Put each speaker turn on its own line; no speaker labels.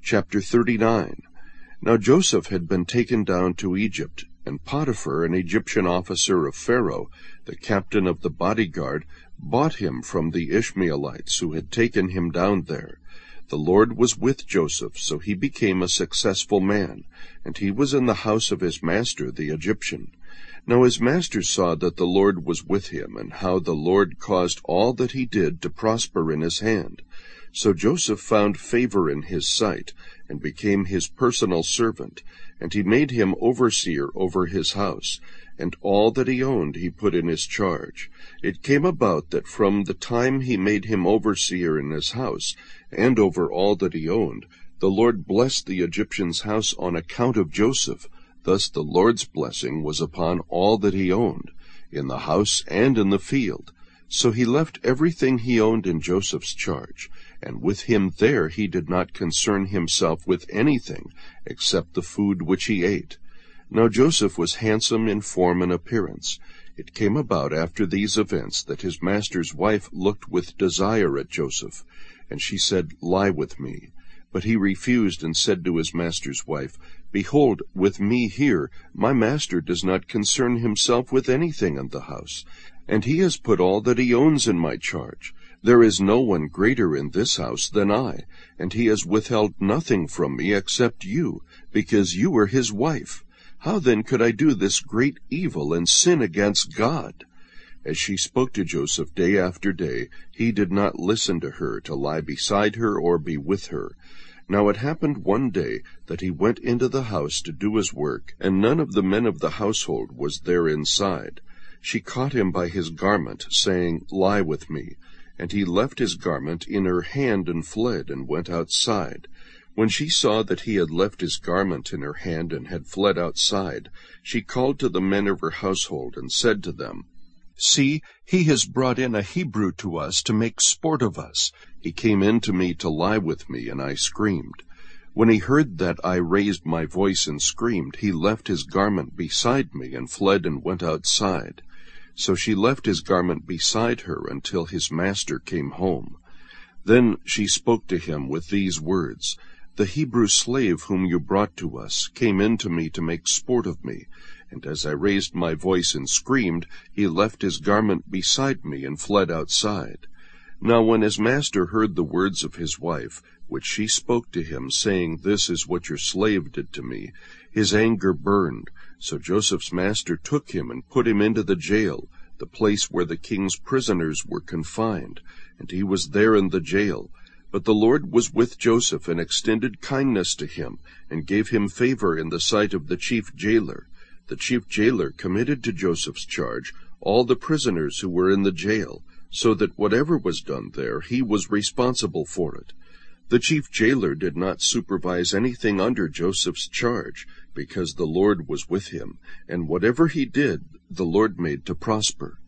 Chapter 39. Now Joseph had been taken down to Egypt, and Potiphar, an Egyptian officer of Pharaoh, the captain of the bodyguard, bought him from the Ishmaelites who had taken him down there. The Lord was with Joseph, so he became a successful man, and he was in the house of his master the Egyptian. Now his master saw that the Lord was with him, and how the Lord caused all that he did to prosper in his hand. So Joseph found favor in his sight, and became his personal servant, and he made him overseer over his house, and all that he owned he put in his charge. It came about that from the time he made him overseer in his house, and over all that he owned, the Lord blessed the Egyptian's house on account of Joseph. Thus the Lord's blessing was upon all that he owned, in the house and in the field. So he left everything he owned in Joseph's charge, and with him there he did not concern himself with anything except the food which he ate. Now Joseph was handsome in form and appearance. It came about after these events that his master's wife looked with desire at Joseph, and she said, "Lie with me." But he refused and said to his master's wife, "Behold, with me here, my master does not concern himself with anything in the house, and he has put all that he owns in my charge. There is no one greater in this house than I, and he has withheld nothing from me except you, because you are his wife. How then could I do this great evil and sin against God?" As she spoke to Joseph day after day, he did not listen to her to lie beside her or be with her. Now it happened one day that he went into the house to do his work, and none of the men of the household was there inside. She caught him by his garment, saying, "Lie with me." And he left his garment in her hand and fled, and went outside. When she saw that he had left his garment in her hand and had fled outside, she called to the men of her household, and said to them, "See, he has brought in a Hebrew to us to make sport of us. He came in to me to lie with me, and I screamed. When he heard that I raised my voice and screamed, he left his garment beside me, and fled and went outside." So she left his garment beside her until his master came home. Then she spoke to him with these words, "The Hebrew slave whom you brought to us came in to me to make sport of me, and as I raised my voice and screamed, he left his garment beside me and fled outside." Now when his master heard the words of his wife, which she spoke to him, saying, "This is what your slave did to me," his anger burned. So Joseph's master took him and put him into the jail, the place where the king's prisoners were confined, and he was there in the jail. But the Lord was with Joseph, and extended kindness to him, and gave him favor in the sight of the chief jailer. The chief jailer committed to Joseph's charge all the prisoners who were in the jail, so that whatever was done there, he was responsible for it. The chief jailer did not supervise anything under Joseph's charge, because the Lord was with him, and whatever he did, the Lord made to prosper.